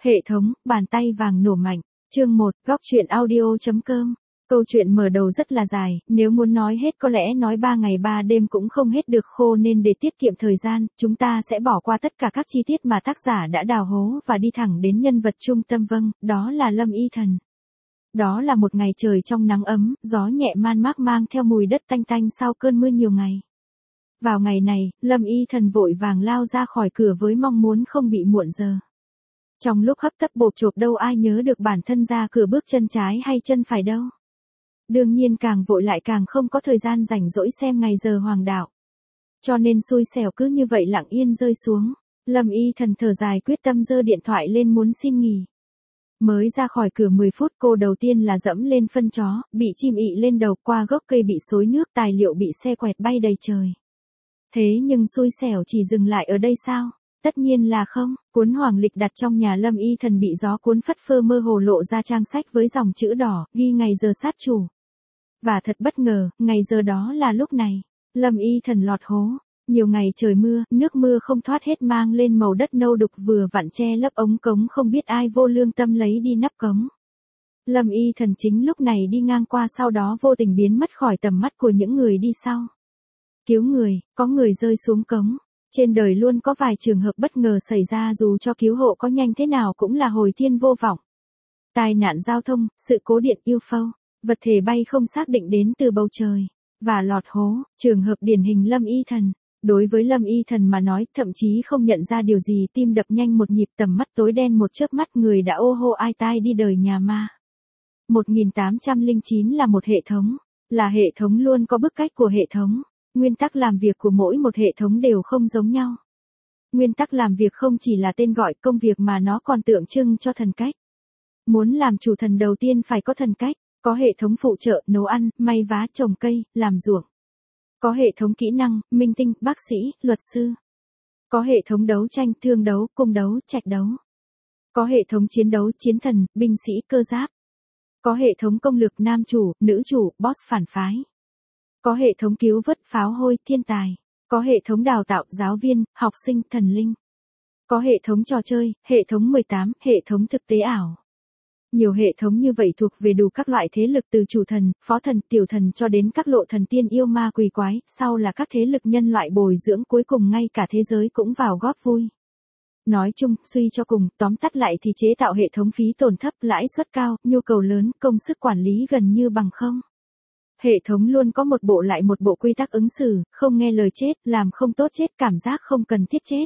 Hệ thống, bàn tay vàng nổ mạnh. Chương 1, góc truyện audio.com. Câu chuyện mở đầu rất là dài, nếu muốn nói hết có lẽ nói 3 ngày 3 đêm cũng không hết được khô, nên để tiết kiệm thời gian, chúng ta sẽ bỏ qua tất cả các chi tiết mà tác giả đã đào hố và đi thẳng đến nhân vật trung tâm. Vâng, đó là Lâm Y Thần. Đó là một ngày trời trong nắng ấm, gió nhẹ man mác mang theo mùi đất tanh tanh sau cơn mưa nhiều ngày. Vào ngày này, Lâm Y Thần vội vàng lao ra khỏi cửa với mong muốn không bị muộn giờ. Trong lúc hấp tấp bộp chộp đâu ai nhớ được bản thân ra cửa bước chân trái hay chân phải đâu. Đương nhiên càng vội lại càng không có thời gian rảnh rỗi xem ngày giờ hoàng đạo. Cho nên xui xẻo cứ như vậy lặng yên rơi xuống. Lâm Y Thần thở dài quyết tâm giơ điện thoại lên muốn xin nghỉ. Mới ra khỏi cửa 10 phút cô đầu tiên là dẫm lên phân chó, bị chim ị lên đầu, qua gốc cây bị xối nước, tài liệu bị xe quẹt bay đầy trời. Thế nhưng xui xẻo chỉ dừng lại ở đây sao? Tất nhiên là không, cuốn hoàng lịch đặt trong nhà Lâm Y Thần bị gió cuốn phất phơ mơ hồ lộ ra trang sách với dòng chữ đỏ, ghi ngày giờ sát chủ. Và thật bất ngờ, ngày giờ đó là lúc này. Lâm Y Thần lọt hố. Nhiều ngày trời mưa, nước mưa không thoát hết mang lên màu đất nâu đục vừa vặn che lấp ống cống, không biết ai vô lương tâm lấy đi nắp cống. Lâm Y Thần chính lúc này đi ngang qua, sau đó vô tình biến mất khỏi tầm mắt của những người đi sau. Cứu người, có người rơi xuống cống. Trên đời luôn có vài trường hợp bất ngờ xảy ra, dù cho cứu hộ có nhanh thế nào cũng là hồi thiên vô vọng. Tai nạn giao thông, sự cố điện UFO, vật thể bay không xác định đến từ bầu trời, và lọt hố, trường hợp điển hình Lâm Y Thần. Đối với Lâm Y Thần mà nói, thậm chí không nhận ra điều gì, tim đập nhanh một nhịp, tầm mắt tối đen một chớp mắt, người đã ô hô ai tai đi đời nhà ma. 1809 là một hệ thống, là hệ thống luôn có bức cách của hệ thống. Nguyên tắc làm việc của mỗi một hệ thống đều không giống nhau. Nguyên tắc làm việc không chỉ là tên gọi công việc mà nó còn tượng trưng cho thần cách. Muốn làm chủ thần đầu tiên phải có thần cách, có hệ thống phụ trợ, nấu ăn, may vá, trồng cây, làm ruộng. Có hệ thống kỹ năng, minh tinh, bác sĩ, luật sư. Có hệ thống đấu tranh, thương đấu, cung đấu, trạch đấu. Có hệ thống chiến đấu, chiến thần, binh sĩ, cơ giáp. Có hệ thống công lược, nam chủ, nữ chủ, boss phản phái. Có hệ thống cứu vớt, pháo hôi, thiên tài. Có hệ thống đào tạo, giáo viên, học sinh, thần linh. Có hệ thống trò chơi, hệ thống 18, hệ thống thực tế ảo. Nhiều hệ thống như vậy thuộc về đủ các loại thế lực, từ chủ thần, phó thần, tiểu thần cho đến các lộ thần tiên yêu ma quỷ quái, sau là các thế lực nhân loại bồi dưỡng, cuối cùng ngay cả thế giới cũng vào góp vui. Nói chung, suy cho cùng, tóm tắt lại thì chế tạo hệ thống phí tổn thấp, lãi suất cao, nhu cầu lớn, công sức quản lý gần như bằng không. Hệ thống luôn có một bộ lại một bộ quy tắc ứng xử, không nghe lời chết, làm không tốt chết, cảm giác không cần thiết chết.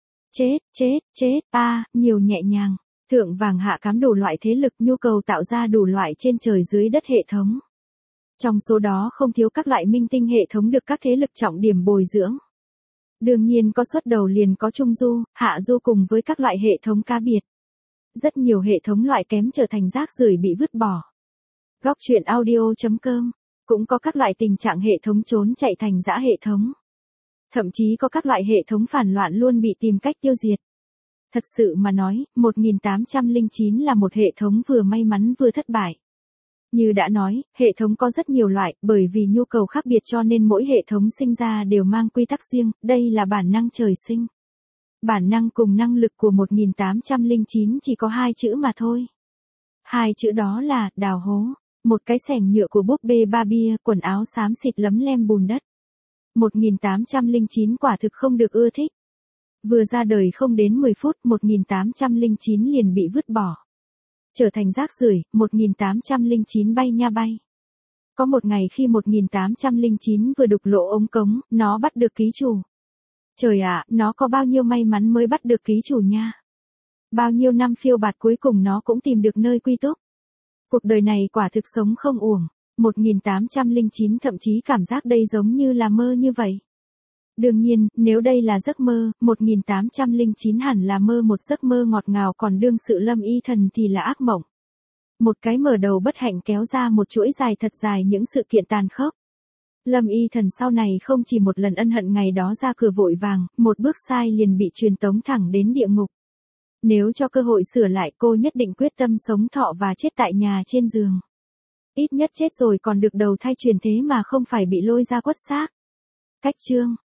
Chết, nhiều nhẹ nhàng. Thượng vàng hạ cám đủ loại thế lực, nhu cầu tạo ra đủ loại trên trời dưới đất hệ thống. Trong số đó không thiếu các loại minh tinh hệ thống được các thế lực trọng điểm bồi dưỡng. Đương nhiên có xuất đầu liền có trung du, hạ du cùng với các loại hệ thống cá biệt. Rất nhiều hệ thống loại kém trở thành rác rưởi bị vứt bỏ. Góc truyện audio.com. Cũng có các loại tình trạng hệ thống trốn chạy thành dã hệ thống. Thậm chí có các loại hệ thống phản loạn luôn bị tìm cách tiêu diệt. Thật sự mà nói, 1809 là một hệ thống vừa may mắn vừa thất bại. Như đã nói, hệ thống có rất nhiều loại, bởi vì nhu cầu khác biệt cho nên mỗi hệ thống sinh ra đều mang quy tắc riêng, đây là bản năng trời sinh. Bản năng cùng năng lực của 1809 chỉ có 2 chữ mà thôi. 2 chữ đó là, đào hố. Một cái xẻng nhựa của búp bê Barbie, quần áo xám xịt lấm lem bùn đất. 1809 quả thực không được ưa thích. Vừa ra đời không đến 10 phút, 1809 liền bị vứt bỏ. Trở thành rác rưởi, 1809 bay nha bay. Có một ngày khi 1809 vừa đục lỗ ống cống, nó bắt được ký chủ. Trời ạ, nó có bao nhiêu may mắn mới bắt được ký chủ nha. Bao nhiêu năm phiêu bạt cuối cùng nó cũng tìm được nơi quy túc. Cuộc đời này quả thực sống không uổng. 1809 thậm chí cảm giác đây giống như là mơ như vậy. Đương nhiên, nếu đây là giấc mơ, 1809 hẳn là mơ một giấc mơ ngọt ngào, còn đương sự Lâm Y Thần thì là ác mộng. Một cái mở đầu bất hạnh kéo ra một chuỗi dài thật dài những sự kiện tàn khốc. Lâm Y Thần sau này không chỉ một lần ân hận ngày đó ra cửa vội vàng, một bước sai liền bị truyền tống thẳng đến địa ngục. Nếu cho cơ hội sửa lại, cô nhất định quyết tâm sống thọ và chết tại nhà trên giường. Ít nhất chết rồi còn được đầu thai chuyển thế mà không phải bị lôi ra quất xác. Cách chương